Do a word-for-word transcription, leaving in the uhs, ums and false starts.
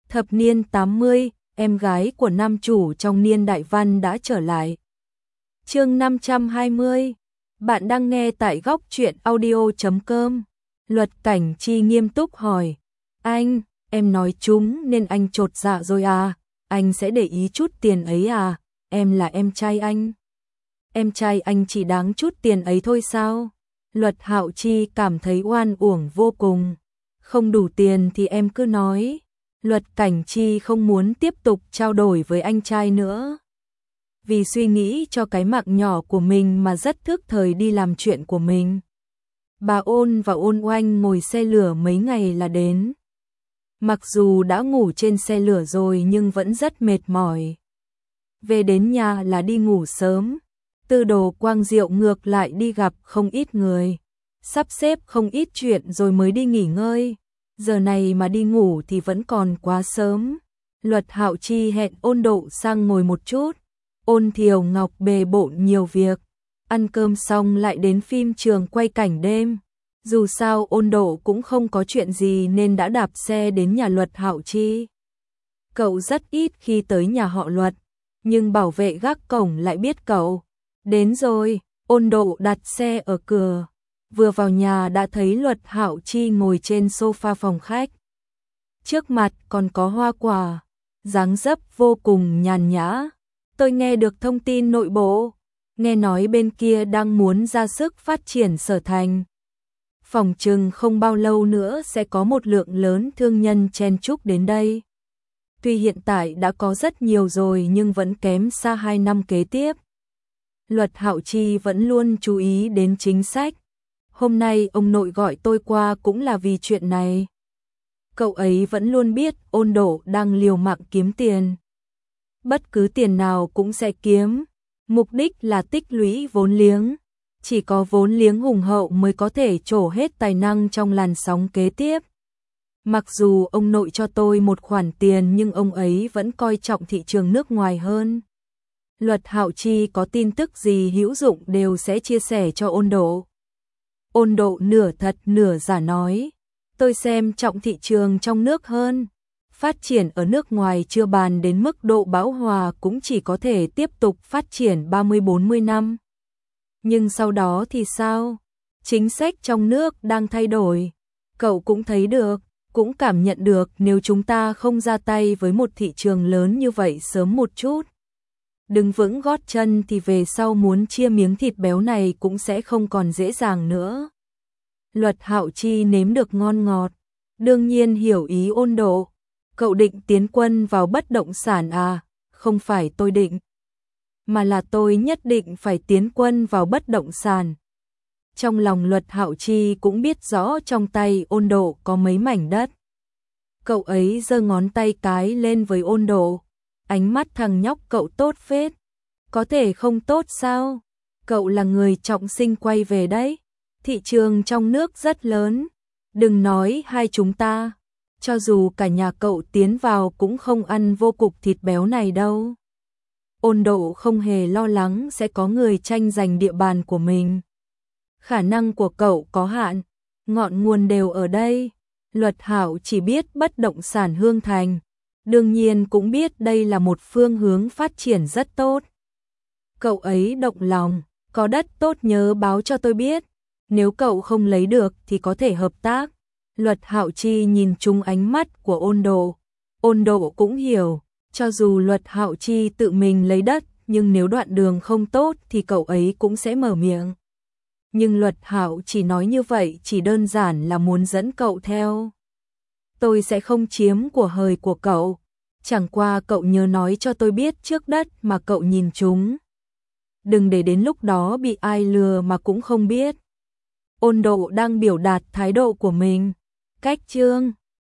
Thập niên tám mươi, em gái của nam chủ trong niên đại văn đã trở lại. Chương năm trăm hai mươi. Bạn đang nghe tại góc truyện audio chấm com. Luật Cảnh Chi nghiêm túc hỏi: "Anh, em nói chúng nên anh chột dạ rồi à? Anh sẽ để ý chút tiền ấy à? Em là em trai anh. Em trai anh chỉ đáng chút tiền ấy thôi sao?" Luật Hạo Chi cảm thấy oan uổng vô cùng. "Không đủ tiền thì em cứ nói." Luật Cảnh Chi không muốn tiếp tục trao đổi với anh trai nữa. Vì suy nghĩ cho cái mạng nhỏ của mình mà rất thức thời đi làm chuyện của mình. Bà Ôn và Ôn Oanh ngồi xe lửa mấy ngày là đến. Mặc dù đã ngủ trên xe lửa rồi nhưng vẫn rất mệt mỏi. Về đến nhà là đi ngủ sớm. Tư Đồ Quang Diệu ngược lại đi gặp không ít người, sắp xếp không ít chuyện rồi mới đi nghỉ ngơi. Giờ này mà đi ngủ thì vẫn còn quá sớm. Luật Hạo Chi hẹn Ôn Độ sang ngồi một chút. Ôn Thiều Ngọc bề bộn nhiều việc, ăn cơm xong lại đến phim trường quay cảnh đêm. Dù sao Ôn Độ cũng không có chuyện gì nên đã đạp xe đến nhà Luật Hạo Chi. Cậu rất ít khi tới nhà họ Luật, nhưng bảo vệ gác cổng lại biết cậu. Đến rồi, Ôn Độ đặt xe ở cửa. Vừa vào nhà đã thấy Luật Hạo Chi ngồi trên sofa phòng khách. Trước mặt còn có hoa quả, dáng dấp vô cùng nhàn nhã. "Tôi nghe được thông tin nội bộ, nghe nói bên kia đang muốn ra sức phát triển Sở Thành. Phỏng chừng không bao lâu nữa sẽ có một lượng lớn thương nhân chen chúc đến đây. Tuy hiện tại đã có rất nhiều rồi nhưng vẫn kém xa hai năm kế tiếp." Luật Hạo Chi vẫn luôn chú ý đến chính sách. "Hôm nay ông nội gọi tôi qua cũng là vì chuyện này." Cậu ấy vẫn luôn biết Ôn Độ đang liều mạng kiếm tiền. Bất cứ tiền nào cũng sẽ kiếm, mục đích là tích lũy vốn liếng. Chỉ có vốn liếng hùng hậu mới có thể trổ hết tài năng trong làn sóng kế tiếp. "Mặc dù ông nội cho tôi một khoản tiền nhưng ông ấy vẫn coi trọng thị trường nước ngoài hơn." Luật Hạo Chi có tin tức gì hữu dụng đều sẽ chia sẻ cho Ôn Độ. Ôn Độ nửa thật nửa giả nói: "Tôi xem trọng thị trường trong nước hơn. Phát triển ở nước ngoài chưa bàn đến mức độ bão hòa cũng chỉ có thể tiếp tục phát triển ba mươi bốn mươi năm. Nhưng sau đó thì sao? Chính sách trong nước đang thay đổi. Cậu cũng thấy được, cũng cảm nhận được nếu chúng ta không ra tay với một thị trường lớn như vậy sớm một chút, đứng vững gót chân thì về sau muốn chia miếng thịt béo này cũng sẽ không còn dễ dàng nữa." Luật Hạo Chi nếm được ngon ngọt, đương nhiên hiểu ý Ôn Độ. "Cậu định tiến quân vào bất động sản à?" "Không phải tôi định, mà là tôi nhất định phải tiến quân vào bất động sản." Trong lòng Luật Hạo Chi cũng biết rõ trong tay Ôn Độ có mấy mảnh đất. Cậu ấy giơ ngón tay cái lên với Ôn Độ. "Ánh mắt thằng nhóc cậu tốt phết." "Có thể không tốt sao? Cậu là người trọng sinh quay về đấy. Thị trường trong nước rất lớn. Đừng nói hai chúng ta, cho dù cả nhà cậu tiến vào cũng không ăn vô cục thịt béo này đâu." Ôn Độ không hề lo lắng sẽ có người tranh giành địa bàn của mình. Khả năng của cậu có hạn, ngọn nguồn đều ở đây. Luật Hạo chỉ biết bất động sản Hương Thành, đương nhiên cũng biết đây là một phương hướng phát triển rất tốt. Cậu ấy động lòng, "Có đất tốt nhớ báo cho tôi biết, nếu cậu không lấy được thì có thể hợp tác." Luật Hạo Chi nhìn trúng ánh mắt của Ôn Độ. Ôn Độ cũng hiểu, cho dù Luật Hạo Chi tự mình lấy đất, nhưng nếu đoạn đường không tốt thì cậu ấy cũng sẽ mở miệng. Nhưng Luật Hạo chỉ nói như vậy chỉ đơn giản là muốn dẫn cậu theo. "Tôi sẽ không chiếm của hời của cậu, chẳng qua cậu nhớ nói cho tôi biết trước đất mà cậu nhìn chúng. Đừng để đến lúc đó bị ai lừa mà cũng không biết." Ôn Độ đang biểu đạt thái độ của mình. Cách chương